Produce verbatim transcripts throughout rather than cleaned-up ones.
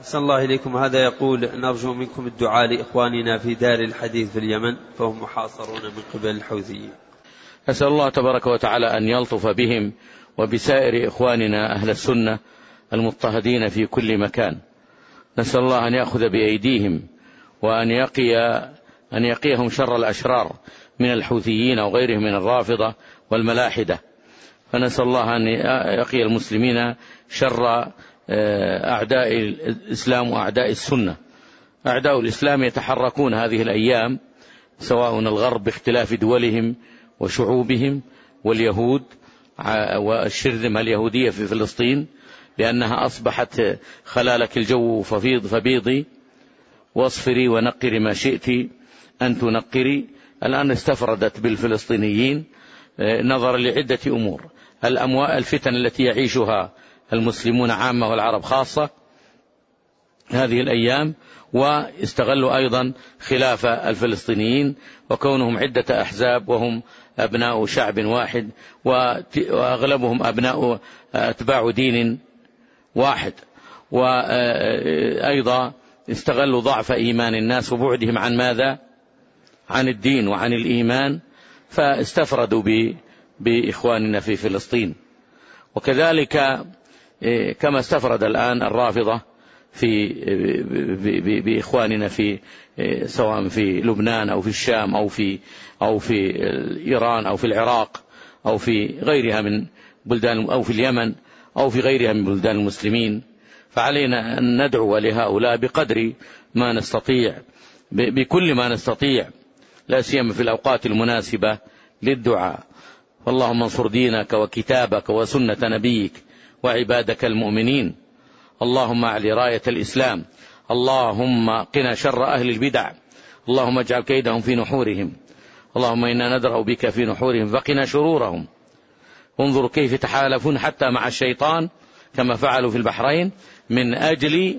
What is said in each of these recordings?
أحسن الله إليكم. هذا يقول: نرجو منكم الدعاء لإخواننا في دار الحديث في اليمن، فهم محاصرون من قبل الحوثيين. أسأل الله تبارك وتعالى أن يلطف بهم وبسائر إخواننا أهل السنة المضطهدين في كل مكان. نسأل الله أن يأخذ بأيديهم وأن يقي أن يقيهم شر الأشرار من الحوثيين وغيرهم من الرافضة والملاحدة. فنسأل الله أن يقي المسلمين شر أعداء الإسلام وأعداء السنة. أعداء الإسلام يتحركون هذه الأيام، سواء الغرب باختلاف دولهم وشعوبهم، واليهود والشرذمة اليهودية في فلسطين لأنها أصبحت خلالك الجو ففيض فبيضي واصفري ونقري ما شئت أن تنقري. الآن استفردت بالفلسطينيين نظرا لعدة أمور: الأموال، الفتن التي يعيشها المسلمون عامة والعرب خاصة هذه الأيام، واستغلوا أيضا خلاف الفلسطينيين وكونهم عدة أحزاب وهم أبناء شعب واحد وأغلبهم أبناء أتباع دين واحد. وأيضا استغلوا ضعف إيمان الناس وبعدهم عن ماذا؟ عن الدين وعن الإيمان، فاستفردوا بإخواننا في فلسطين. وكذلك كما استفرد الآن الرافضة في بإخواننا في سواء في لبنان أو في الشام أو في أو في إيران أو في العراق أو في غيرها من بلدان أو في اليمن أو في غيرها من بلدان المسلمين. فعلينا أن ندعو لهؤلاء بقدر ما نستطيع، بكل ما نستطيع، لا سيما في الأوقات المناسبة للدعاء. اللهم انصر دينك وكتابك وسنة نبيك وعبادك المؤمنين. اللهم اعل راية الإسلام. اللهم قنا شر أهل البدع. اللهم اجعل كيدهم في نحورهم. اللهم إنا ندرأ بك في نحورهم فقنا شرورهم. انظروا كيف تحالفون حتى مع الشيطان كما فعلوا في البحرين من أجل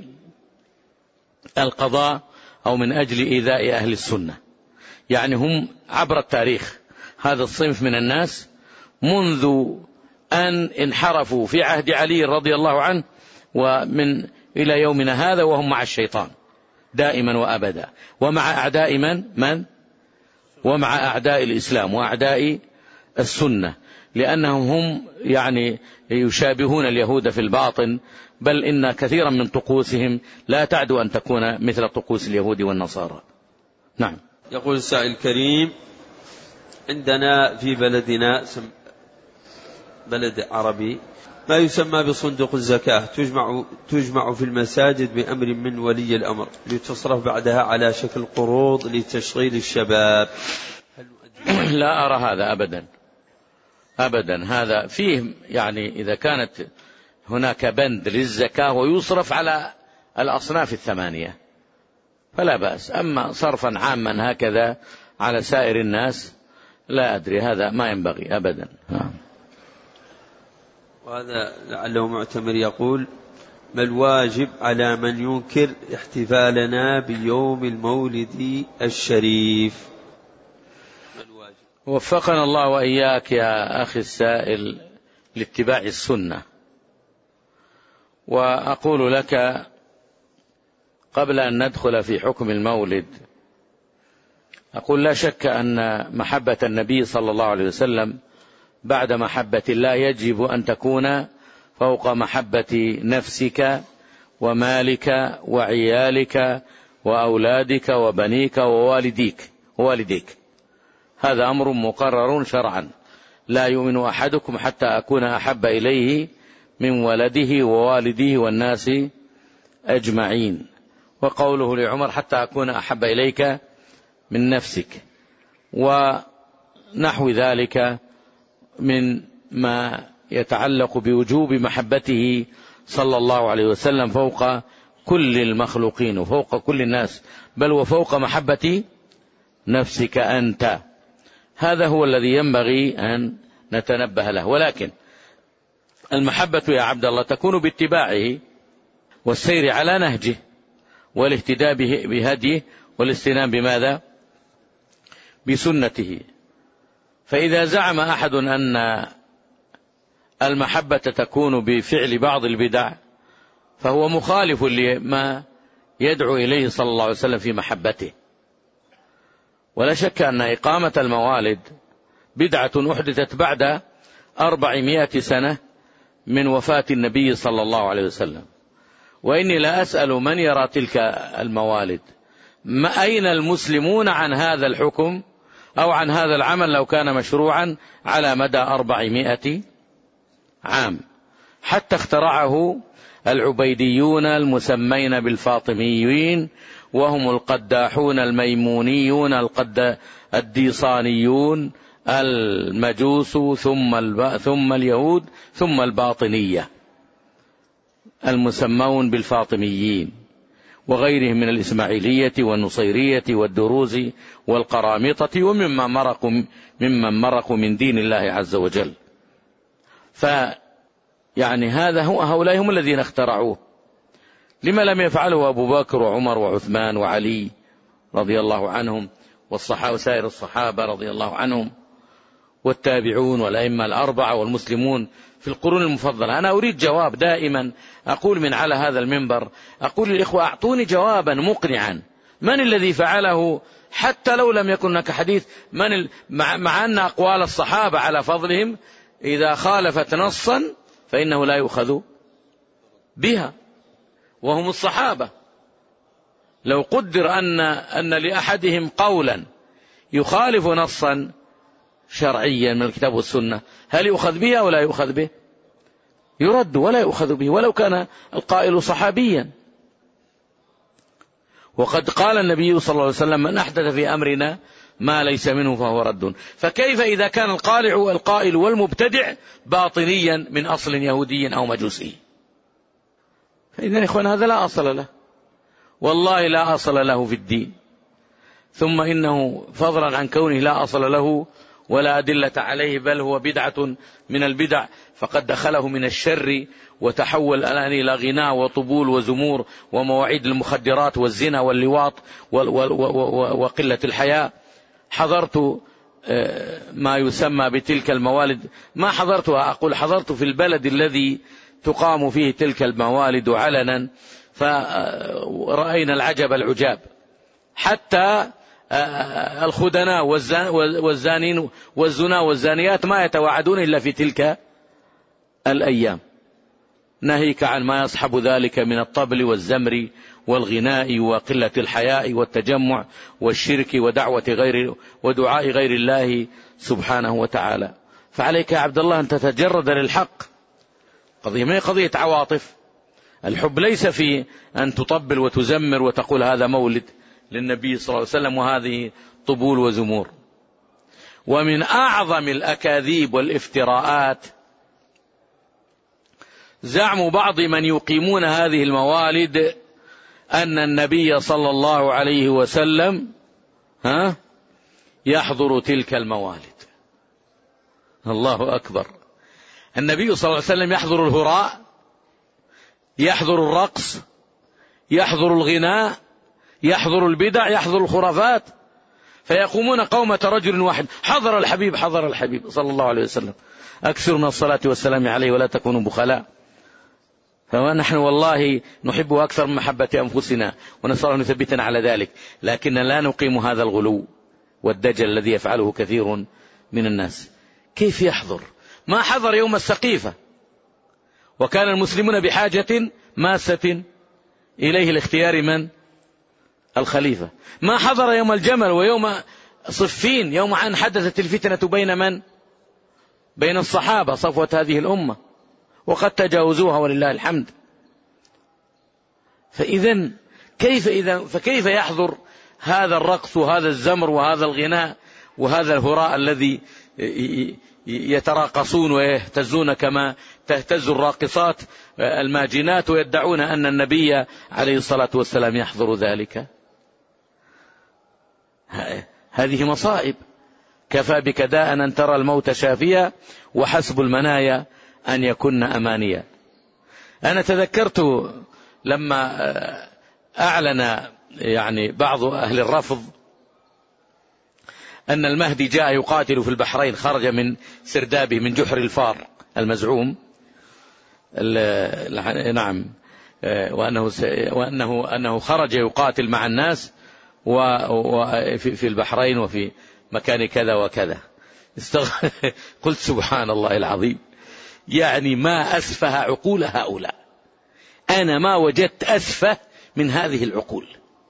القضاء أو من أجل إيذاء أهل السنة. يعني هم عبر التاريخ هذا الصنف من الناس منذ أن انحرفوا في عهد علي رضي الله عنه ومن إلى يومنا هذا وهم مع الشيطان دائما وأبدا، ومع أعداء من؟ من؟ ومع أعداء الإسلام وأعداء السنة، لأنهم هم يعني يشابهون اليهود في الباطن، بل إن كثيرا من طقوسهم لا تعدو أن تكون مثل طقوس اليهود والنصارى. نعم. يقول السائل الكريم: عندنا في بلدنا بلد عربي ما يسمى بصندوق الزكاة، تجمع, تجمع في المساجد بأمر من ولي الأمر لتصرف بعدها على شكل قروض لتشغيل الشباب. لا أرى هذا أبدا أبدا. هذا فيه يعني إذا كانت هناك بند للزكاة ويصرف على الأصناف الثمانية فلا بأس، أما صرفا عاما هكذا على سائر الناس لا أدري، هذا ما ينبغي أبدا. وهذا لعله معتمر يقول: ما الواجب على من ينكر احتفالنا بيوم المولد الشريف؟ ما الواجب؟ وفقنا الله وإياك يا أخي السائل لاتباع السنة. وأقول لك قبل أن ندخل في حكم المولد، أقول لا شك أن محبة النبي صلى الله عليه وسلم بعد محبة الله يجب أن تكون فوق محبة نفسك ومالك وعيالك وأولادك وبنيك ووالديك ووالديك. هذا أمر مقرر شرعا: لا يؤمن أحدكم حتى أكون أحب إليه من ولده ووالده والناس أجمعين. وقوله لعمر: حتى أكون أحب إليك من نفسك، ونحو ذلك من ما يتعلق بوجوب محبته صلى الله عليه وسلم فوق كل المخلوقين وفوق كل الناس، بل وفوق محبة نفسك أنت. هذا هو الذي ينبغي أن نتنبه له. ولكن المحبة يا عبد الله تكون باتباعه والسير على نهجه والاهتداء بهديه والاستنان بماذا؟ بسنته. فإذا زعم أحد أن المحبة تكون بفعل بعض البدع فهو مخالف لما يدعو إليه صلى الله عليه وسلم في محبته. ولا شك أن إقامة الموالد بدعة أحدثت بعد أربعمائة سنة من وفاة النبي صلى الله عليه وسلم. وإني لا أسأل من يرى تلك الموالد ما أين المسلمون عن هذا الحكم أو عن هذا العمل لو كان مشروعا على مدى أربعمائة عام، حتى اخترعه العبيديون المسمين بالفاطميين، وهم القداحون الميمونيون القد الديصانيون المجوس ثم الب... ثم اليهود ثم الباطنية المسمون بالفاطميين، وغيرهم من الإسماعيلية والنصيرية والدروز والقرامطة وممن مرقوا ممن مرقوا من دين الله عز وجل. فيعني هذا هو هؤلاء هم الذين اخترعوه. لما لم يفعله أبو بكر وعمر وعثمان وعلي رضي الله عنهم والصحابة وسائر الصحابة رضي الله عنهم والتابعون والأئمة الأربعة والمسلمون في القرون المفضلة؟ أنا أريد جواب دائما، أقول من على هذا المنبر، أقول للإخوة أعطوني جوابا مقنعا، من الذي فعله؟ حتى لو لم يكن هناك حديث، من ال... مع... مع أن أقوال الصحابة على فضلهم إذا خالفت نصا فإنه لا يؤخذ بها، وهم الصحابة. لو قدر أن أن لأحدهم قولا يخالف نصا شرعيا من الكتاب والسنة، هل يؤخذ به أو لا يؤخذ به؟ يرد ولا يؤخذ به ولو كان القائل صحابيا. وقد قال النبي صلى الله عليه وسلم: من أحدث في أمرنا ما ليس منه فهو رد. فكيف إذا كان القالع القائل والمبتدع باطنيا من أصل يهودي أو مجوسي؟ فإذا يا إخوان هذا لا أصل له، والله لا أصل له في الدين. ثم إنه فضلا عن كونه لا أصل له ولا أدلة عليه، بل هو بدعة من البدع، فقد دخله من الشر وتحول الآن إلى غناء وطبول وزمور ومواعيد المخدرات والزنا واللواط وقلة الحياء. حضرت ما يسمى بتلك الموالد، ما حضرتها، أقول حضرت في البلد الذي تقام فيه تلك الموالد علنا، فرأينا العجب العجاب. حتى الخدناء والزانين والزنا والزانيات ما يتواعدون إلا في تلك الأيام، ناهيك عن ما يصحب ذلك من الطبل والزمر والغناء وقلة الحياء والتجمع والشرك ودعوة غير ودعاء غير الله سبحانه وتعالى. فعليك يا عبد الله أن تتجرد للحق. قضية ما هي قضية عواطف. الحب ليس في أن تطبل وتزمر وتقول هذا مولد للنبي صلى الله عليه وسلم وهذه طبول وزمور. ومن أعظم الأكاذيب والافتراءات زعم بعض من يقيمون هذه الموالد أن النبي صلى الله عليه وسلم ها يحضر تلك الموالد. الله أكبر! النبي صلى الله عليه وسلم يحضر الهراء، يحضر الرقص، يحضر الغناء، يحضر البدع، يحضر الخرافات. فيقومون قومة رجل واحد: حضر الحبيب، حضر الحبيب صلى الله عليه وسلم، أكثر من الصلاة والسلام عليه ولا تكونوا بخلاء. فنحن والله نحبه أكثر من محبة أنفسنا، ونسأل الله أن يثبتنا على ذلك، لكن لا نقيم هذا الغلو والدجل الذي يفعله كثير من الناس. كيف يحضر؟ ما حضر يوم السقيفة، وكان المسلمون بحاجة ماسة إليه لاختيار من؟ الخليفة. ما حضر يوم الجمل ويوم صفين، يوم أن حدثت الفتنة بين من؟ بين الصحابة، صفوة هذه الأمة، وقد تجاوزوها ولله الحمد. فإذا كيف إذا فكيف يحضر هذا الرقص وهذا الزمر وهذا الغناء وهذا الهراء الذي يتراقصون ويهتزون كما تهتز الراقصات الماجنات، ويدعون أن النبي عليه الصلاة والسلام يحضر ذلك؟ هذه مصائب. كفى بك داء أن ترى الموت شافيا، وحسب المنايا أن يكن أمانيا. أنا تذكرت لما أعلن يعني بعض أهل الرفض أن المهدي جاء يقاتل في البحرين، خرج من سردابه من جحر الفار المزعوم، نعم، وأنه, وأنه أنه خرج يقاتل مع الناس وفي البحرين وفي مكان كذا وكذا. قلت سبحان الله العظيم، يعني ما أسفه عقول هؤلاء، أنا ما وجدت أسفه من هذه العقول.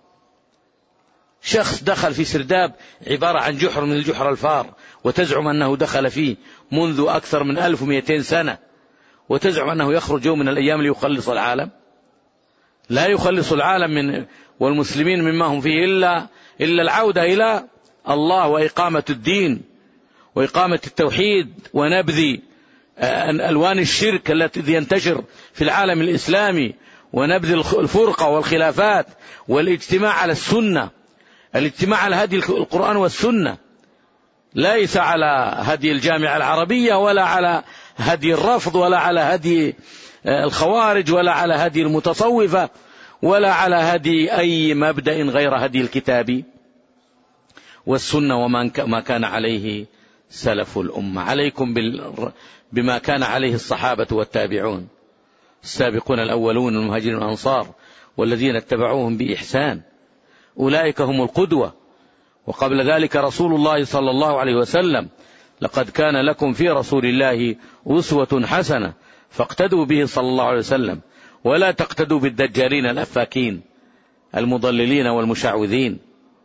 شخص دخل في سرداب عبارة عن جحر من الجحر الفار، وتزعم أنه دخل فيه منذ أكثر من ألف ومئتين سنة، وتزعم أنه يخرج يوم من الأيام ليخلص العالم. لا يخلص العالم من والمسلمين مما هم فيه إلا, إلا العودة إلى الله وإقامة الدين وإقامة التوحيد ونبذ ألوان الشرك التي ينتشر في العالم الإسلامي، ونبذ الفرقة والخلافات، والاجتماع على السنة، الاجتماع على هدي القرآن والسنة، ليس على هدي الجامعة العربية ولا على هدي الرفض ولا على هدي الخوارج ولا على هدي المتصوفة ولا على هدي أي مبدأ غير هدي الكتاب والسنة وما كان عليه سلف الأمة. عليكم بما كان عليه الصحابة والتابعون السابقون الأولون المهاجرين والأنصار والذين اتبعوهم بإحسان، أولئك هم القدوة. وقبل ذلك رسول الله صلى الله عليه وسلم: لقد كان لكم في رسول الله أسوة حسنة فاقتدوا به صلى الله عليه وسلم، ولا تقتدوا بالدجالين الأفاكين المضللين والمشعوذين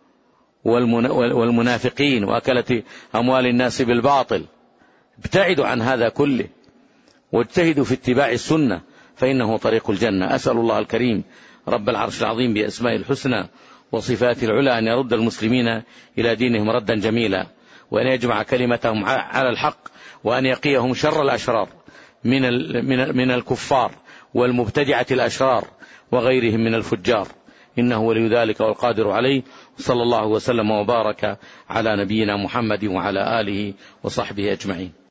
والمنافقين وأكلة أموال الناس بالباطل. ابتعدوا عن هذا كله واجتهدوا في اتباع السنة فإنه طريق الجنة. أسأل الله الكريم رب العرش العظيم بأسماء الحسنى وصفات العلى أن يرد المسلمين إلى دينهم ردا جميلا، وأن يجمع كلمتهم على الحق، وأن يقيهم شر الأشرار من من الكفار والمبتدعة الأشرار وغيرهم من الفجار، إنه ولي ذلك والقادر عليه. صلى الله وسلم وبارك على نبينا محمد وعلى آله وصحبه أجمعين.